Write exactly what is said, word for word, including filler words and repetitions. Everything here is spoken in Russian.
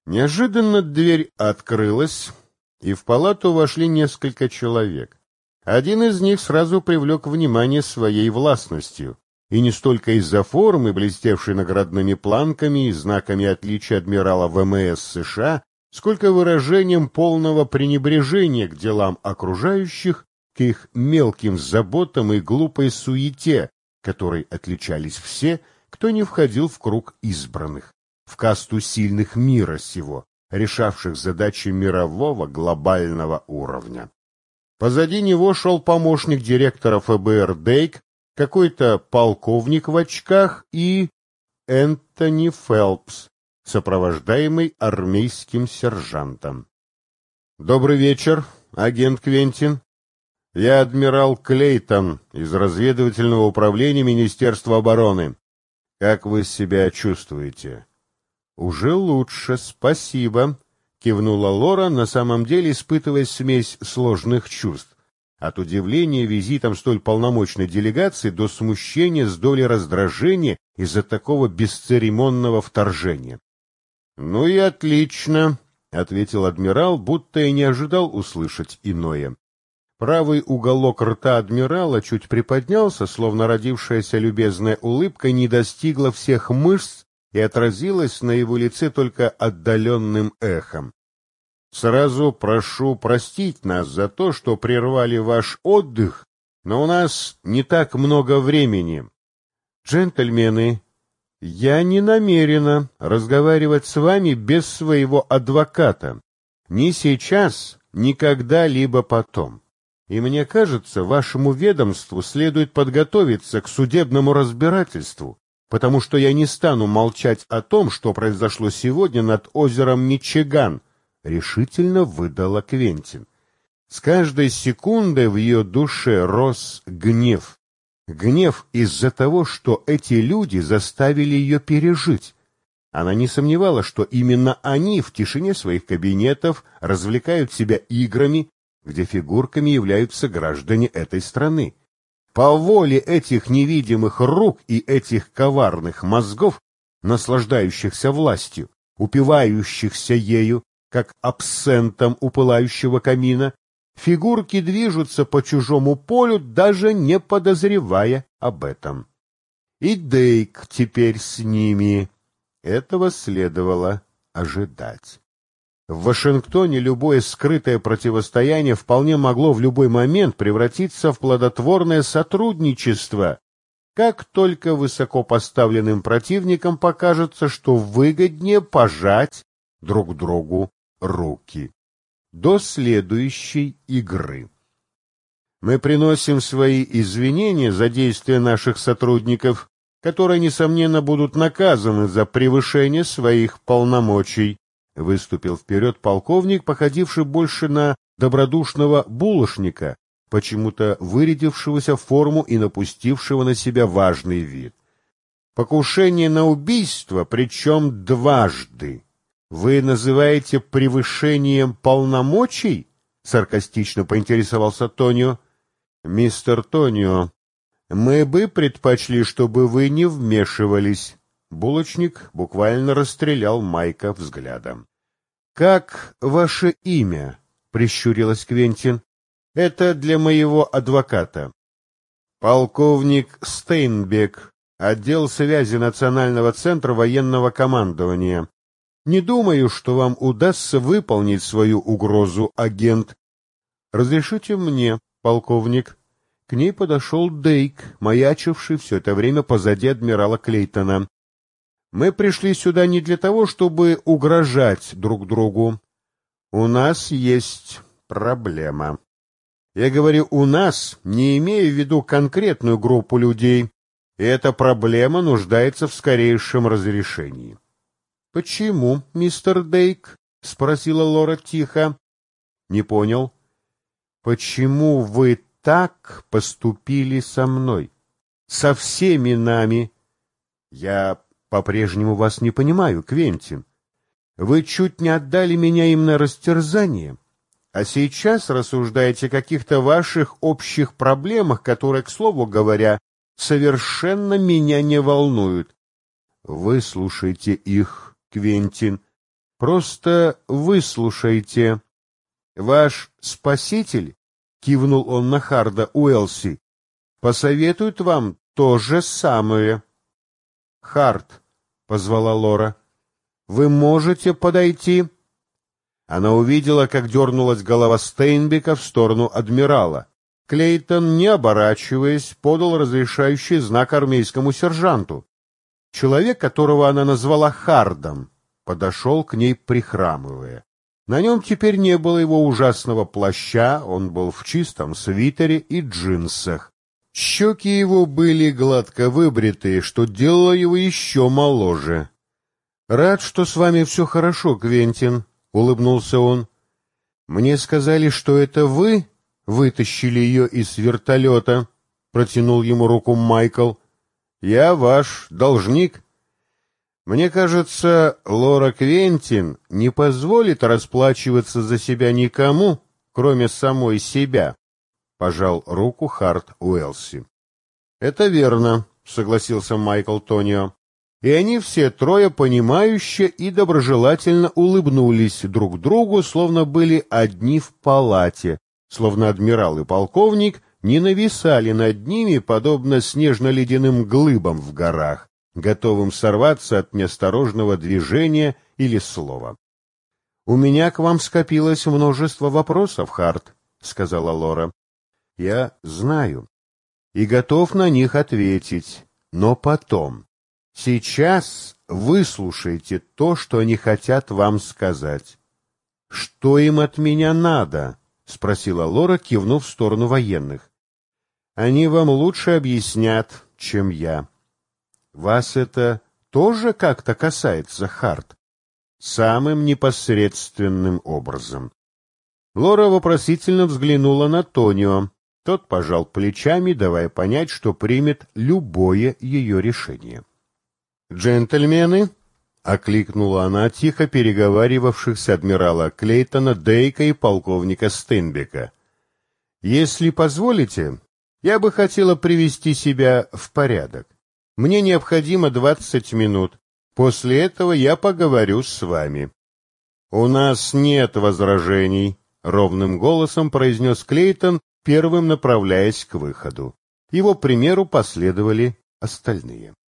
Неожиданно дверь открылась, и в палату вошли несколько человек. Один из них сразу привлек внимание своей властностью, и не столько из-за формы, блестевшей наградными планками и знаками отличия адмирала ВМС США, сколько выражением полного пренебрежения к делам окружающих, к их мелким заботам и глупой суете, которой отличались все, кто не входил в круг избранных, в касту сильных мира сего, решавших задачи мирового глобального уровня. Позади него шел помощник директора ФБР Дейк, какой-то полковник в очках и Энтони Фелпс, сопровождаемый армейским сержантом. «Добрый вечер, агент Квентин. Я адмирал Клейтон из разведывательного управления Министерства обороны. Как вы себя чувствуете?» «Уже лучше, спасибо», — кивнула Лора, на самом деле испытывая смесь сложных чувств. От удивления визитом столь полномочной делегации до смущения с долей раздражения из-за такого бесцеремонного вторжения. «Ну и отлично», — ответил адмирал, будто и не ожидал услышать иное. Правый уголок рта адмирала чуть приподнялся, словно родившаяся любезная улыбка не достигла всех мышц и отразилась на его лице только отдаленным эхом. «Сразу прошу простить нас за то, что прервали ваш отдых, но у нас не так много времени. Джентльмены, я не намерена разговаривать с вами без своего адвоката. Ни сейчас, ни когда-либо потом. И мне кажется, вашему ведомству следует подготовиться к судебному разбирательству, потому что я не стану молчать о том, что произошло сегодня над озером Мичиган», — решительно выдала Квентин. С каждой секундой в ее душе рос гнев. Гнев из-за того, что эти люди заставили ее пережить. Она не сомневалась, что именно они в тишине своих кабинетов развлекают себя играми, где фигурками являются граждане этой страны. По воле этих невидимых рук и этих коварных мозгов, наслаждающихся властью, упивающихся ею, как абсентом у пылающего камина, фигурки движутся по чужому полю, даже не подозревая об этом. И Дейк теперь с ними. Этого следовало ожидать. В Вашингтоне любое скрытое противостояние вполне могло в любой момент превратиться в плодотворное сотрудничество, как только высокопоставленным противникам покажется, что выгоднее пожать друг другу руки. До следующей игры. Мы приносим свои извинения за действия наших сотрудников, которые, несомненно, будут наказаны за превышение своих полномочий. Выступил вперед полковник, походивший больше на добродушного булочника, почему-то вырядившегося в форму и напустившего на себя важный вид. «Покушение на убийство, причем дважды, вы называете превышением полномочий?» — саркастично поинтересовался Тонио. «Мистер Тонио, мы бы предпочли, чтобы вы не вмешивались». Булочник буквально расстрелял Майка взглядом. «Как ваше имя?» — прищурилась Квентин. «Это для моего адвоката». «Полковник Стейнбек, отдел связи Национального центра военного командования. Не думаю, что вам удастся выполнить свою угрозу, агент». «Разрешите мне, полковник». К ней подошел Дейк, маячивший все это время позади адмирала Клейтона. «Мы пришли сюда не для того, чтобы угрожать друг другу. У нас есть проблема. Я говорю «у нас», не имея в виду конкретную группу людей, и эта проблема нуждается в скорейшем разрешении». «Почему, мистер Дейк?» — спросила Лора тихо. «Не понял». «Почему вы так поступили со мной? Со всеми нами?» «Я по-прежнему вас не понимаю, Квентин. Вы чуть не отдали меня им на растерзание, а сейчас рассуждаете о каких-то ваших общих проблемах, которые, к слову говоря, совершенно меня не волнуют. Выслушайте их, Квентин. Просто выслушайте. Ваш спаситель, — кивнул он на Харда Уэлси, — посоветует вам то же самое. — Хард, — позвала Лора, — вы можете подойти? Она увидела, как дернулась голова Стейнбека в сторону адмирала. Клейтон, не оборачиваясь, подал разрешающий знак армейскому сержанту. Человек, которого она назвала Хардом, подошел к ней, прихрамывая. На нем теперь не было его ужасного плаща, он был в чистом свитере и джинсах. Щеки его были гладко выбритые, что делало его еще моложе. — Рад, что с вами все хорошо, Квентин, — улыбнулся он. — Мне сказали, что это вы вытащили ее из вертолета, — протянул ему руку Майкл. — Я ваш должник. Мне кажется, Лора Квентин не позволит расплачиваться за себя никому, кроме самой себя, — пожал руку Хард Уэлси. — Это верно, — согласился Майкл Тонио. И они все трое понимающе и доброжелательно улыбнулись друг другу, словно были одни в палате, словно адмирал и полковник не нависали над ними, подобно снежно-ледяным глыбам в горах, готовым сорваться от неосторожного движения или слова. — У меня к вам скопилось множество вопросов, Хард, — сказала Лора. — Я знаю и готов на них ответить, но потом. Сейчас выслушайте то, что они хотят вам сказать. — Что им от меня надо? — спросила Лора, кивнув в сторону военных. — Они вам лучше объяснят, чем я. — Вас это тоже как-то касается, Хард? — Самым непосредственным образом. Лора вопросительно взглянула на Тонио. Тот пожал плечами, давая понять, что примет любое ее решение. «Джентльмены!» — окликнула она тихо переговаривавшихся адмирала Клейтона, Дейка и полковника Стейнбека. «Если позволите, я бы хотела привести себя в порядок. Мне необходимо двадцать минут. После этого я поговорю с вами». «У нас нет возражений», — ровным голосом произнес Клейтон, первым направляясь к выходу. Его примеру последовали остальные.